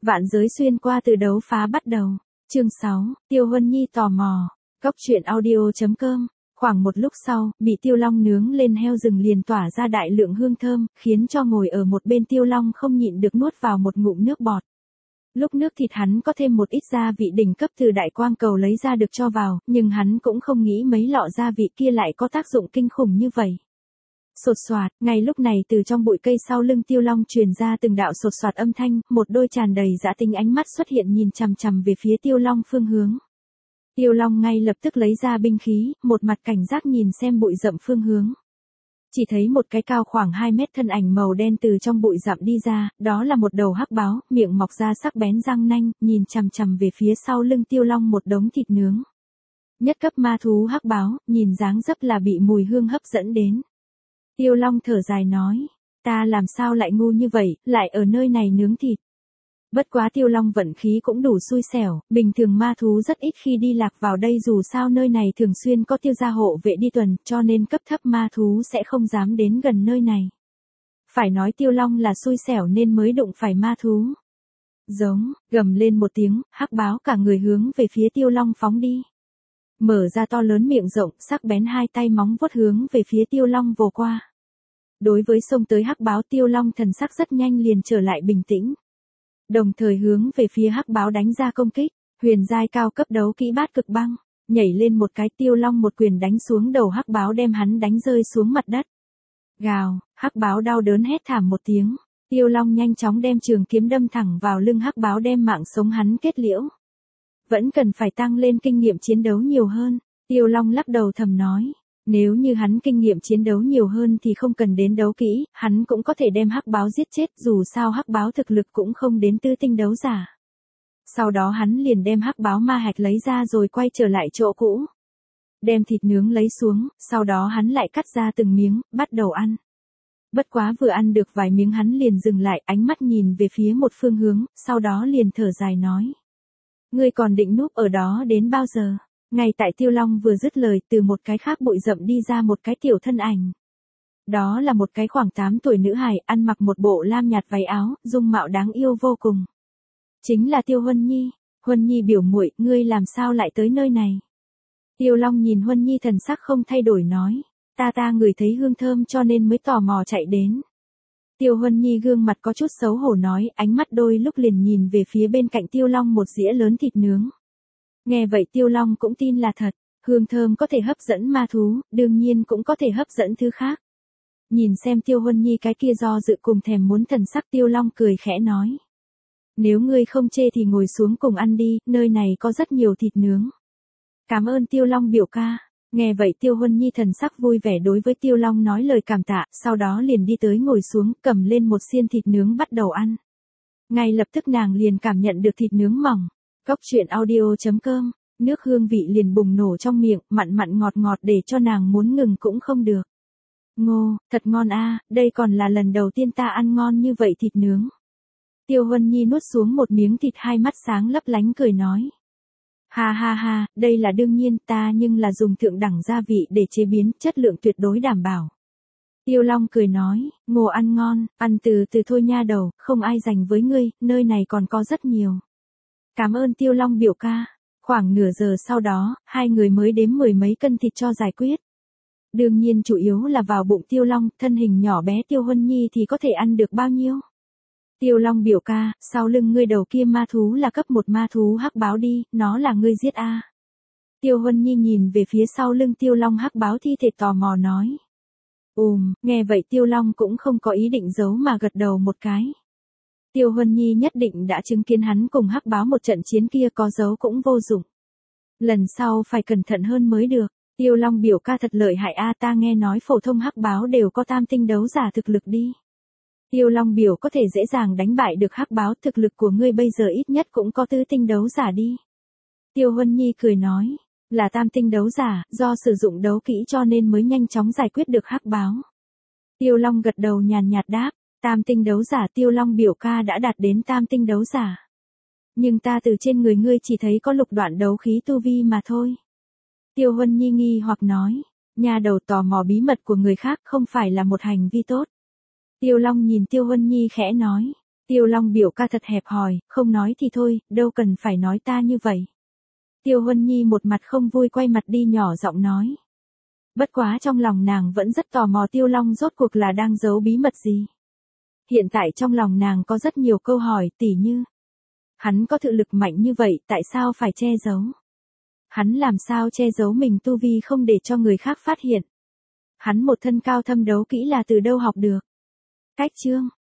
Vạn giới xuyên qua từ đấu phá bắt đầu. Chương 6, Tiêu Huân Nhi tò mò. Cốc truyện audio.com. Khoảng một lúc sau, bị Tiêu Long nướng lên heo rừng liền tỏa ra đại lượng hương thơm, khiến cho ngồi ở một bên Tiêu Long không nhịn được nuốt vào một ngụm nước bọt. Lúc nước thịt hắn có thêm một ít gia vị đỉnh cấp từ đại quang cầu lấy ra được cho vào, nhưng hắn cũng không nghĩ mấy lọ gia vị kia lại có tác dụng kinh khủng như vậy. Sột soạt, ngay lúc này từ trong bụi cây sau lưng Tiêu Long truyền ra từng đạo sột soạt âm thanh, một đôi tràn đầy dã tính ánh mắt xuất hiện nhìn chằm chằm về phía Tiêu Long phương hướng. Tiêu Long ngay lập tức lấy ra binh khí, một mặt cảnh giác nhìn xem bụi rậm phương hướng. Chỉ thấy một cái cao khoảng 2 mét thân ảnh màu đen từ trong bụi rậm đi ra, đó là một đầu hắc báo, miệng mọc ra sắc bén răng nanh, nhìn chằm chằm về phía sau lưng Tiêu Long một đống thịt nướng. Nhất cấp ma thú hắc báo, nhìn dáng dấp là bị mùi hương hấp dẫn đến. Tiêu Long thở dài nói, ta làm sao lại ngu như vậy, lại ở nơi này nướng thịt. Bất quá Tiêu Long vận khí cũng đủ xui xẻo, bình thường ma thú rất ít khi đi lạc vào đây dù sao nơi này thường xuyên có Tiêu gia hộ vệ đi tuần, cho nên cấp thấp ma thú sẽ không dám đến gần nơi này. Phải nói Tiêu Long là xui xẻo nên mới đụng phải ma thú. Giống, gầm lên một tiếng, hắc báo cả người hướng về phía Tiêu Long phóng đi. Mở ra to lớn miệng rộng, sắc bén hai tay móng vuốt hướng về phía Tiêu Long vồ qua. Đối với xông tới hắc báo Tiêu Long thần sắc rất nhanh liền trở lại bình tĩnh. Đồng thời hướng về phía hắc báo đánh ra công kích, huyền giai cao cấp đấu kỹ bát cực băng, nhảy lên một cái Tiêu Long một quyền đánh xuống đầu hắc báo đem hắn đánh rơi xuống mặt đất. Gào, hắc báo đau đớn hét thảm một tiếng, Tiêu Long nhanh chóng đem trường kiếm đâm thẳng vào lưng hắc báo đem mạng sống hắn kết liễu. Vẫn cần phải tăng lên kinh nghiệm chiến đấu nhiều hơn, Tiêu Long lắc đầu thầm nói. Nếu như hắn kinh nghiệm chiến đấu nhiều hơn thì không cần đến đấu kỹ, hắn cũng có thể đem hắc báo giết chết dù sao hắc báo thực lực cũng không đến tứ tinh đấu giả. Sau đó hắn liền đem hắc báo ma hạch lấy ra rồi quay trở lại chỗ cũ. Đem thịt nướng lấy xuống, sau đó hắn lại cắt ra từng miếng, bắt đầu ăn. Bất quá vừa ăn được vài miếng hắn liền dừng lại ánh mắt nhìn về phía một phương hướng, sau đó liền thở dài nói. Ngươi còn định núp ở đó đến bao giờ? Ngay tại Tiêu Long vừa dứt lời từ một cái khác bụi rậm đi ra một cái tiểu thân ảnh. Đó là một cái khoảng 8 tuổi nữ hài ăn mặc một bộ lam nhạt váy áo, dung mạo đáng yêu vô cùng. Chính là Tiêu Huân Nhi. Huân Nhi biểu muội, ngươi làm sao lại tới nơi này? Tiêu Long nhìn Huân Nhi thần sắc không thay đổi nói. Ta ngửi thấy hương thơm cho nên mới tò mò chạy đến. Tiêu Huân Nhi gương mặt có chút xấu hổ nói, ánh mắt đôi lúc liền nhìn về phía bên cạnh Tiêu Long một dĩa lớn thịt nướng. Nghe vậy Tiêu Long cũng tin là thật, hương thơm có thể hấp dẫn ma thú, đương nhiên cũng có thể hấp dẫn thứ khác. Nhìn xem Tiêu Huân Nhi cái kia do dự cùng thèm muốn thần sắc Tiêu Long cười khẽ nói. Nếu ngươi không chê thì ngồi xuống cùng ăn đi, nơi này có rất nhiều thịt nướng. Cảm ơn Tiêu Long biểu ca. Nghe vậy Tiêu Huân Nhi thần sắc vui vẻ đối với Tiêu Long nói lời cảm tạ, sau đó liền đi tới ngồi xuống, cầm lên một xiên thịt nướng bắt đầu ăn. Ngay lập tức nàng liền cảm nhận được thịt nướng mỏng. Cốc truyện audio.com, nước hương vị liền bùng nổ trong miệng, mặn mặn ngọt ngọt để cho nàng muốn ngừng cũng không được. Ngô, thật ngon a, đây còn là lần đầu tiên ta ăn ngon như vậy thịt nướng. Tiêu Huân Nhi nuốt xuống một miếng thịt hai mắt sáng lấp lánh cười nói. Ha ha ha, đây là đương nhiên ta nhưng là dùng thượng đẳng gia vị để chế biến, chất lượng tuyệt đối đảm bảo. Tiêu Long cười nói, Ngô ăn ngon, ăn từ từ thôi nha đầu, không ai dành với ngươi, nơi này còn có rất nhiều. Cảm ơn Tiêu Long biểu ca. Khoảng nửa giờ sau đó, hai người mới đếm 10 mấy cân thịt cho giải quyết. Đương nhiên chủ yếu là vào bụng Tiêu Long, thân hình nhỏ bé Tiêu Huân Nhi thì có thể ăn được bao nhiêu. Tiêu Long biểu ca, sau lưng ngươi đầu kia ma thú là cấp 1 ma thú hắc báo đi, nó là ngươi giết a. Tiêu Huân Nhi nhìn về phía sau lưng Tiêu Long hắc báo thi thể tò mò nói. Nghe vậy Tiêu Long cũng không có ý định giấu mà gật đầu một cái. Tiêu Huân Nhi nhất định đã chứng kiến hắn cùng hắc báo một trận chiến kia có giấu cũng vô dụng. Lần sau phải cẩn thận hơn mới được. Tiêu Long biểu ca thật lợi hại a, ta nghe nói phổ thông hắc báo đều có tam tinh đấu giả thực lực đi. Tiêu Long biểu có thể dễ dàng đánh bại được hắc báo, thực lực của ngươi bây giờ ít nhất cũng có tứ tinh đấu giả đi. Tiêu Huân Nhi cười nói, là tam tinh đấu giả, do sử dụng đấu kỹ cho nên mới nhanh chóng giải quyết được hắc báo. Tiêu Long gật đầu nhàn nhạt đáp. Tam tinh đấu giả Tiêu Long biểu ca đã đạt đến tam tinh đấu giả. Nhưng ta từ trên người ngươi chỉ thấy có lục đoạn đấu khí tu vi mà thôi. Tiêu Huân Nhi nghi hoặc nói, nhà đầu tò mò bí mật của người khác không phải là một hành vi tốt. Tiêu Long nhìn Tiêu Huân Nhi khẽ nói, Tiêu Long biểu ca thật hẹp hòi, không nói thì thôi, đâu cần phải nói ta như vậy. Tiêu Huân Nhi một mặt không vui quay mặt đi nhỏ giọng nói. Bất quá trong lòng nàng vẫn rất tò mò Tiêu Long rốt cuộc là đang giấu bí mật gì. Hiện tại trong lòng nàng có rất nhiều câu hỏi tỉ như. Hắn có thực lực mạnh như vậy tại sao phải che giấu? Hắn làm sao che giấu mình tu vi không để cho người khác phát hiện? Hắn một thân cao thâm đấu kỹ là từ đâu học được? Cách chương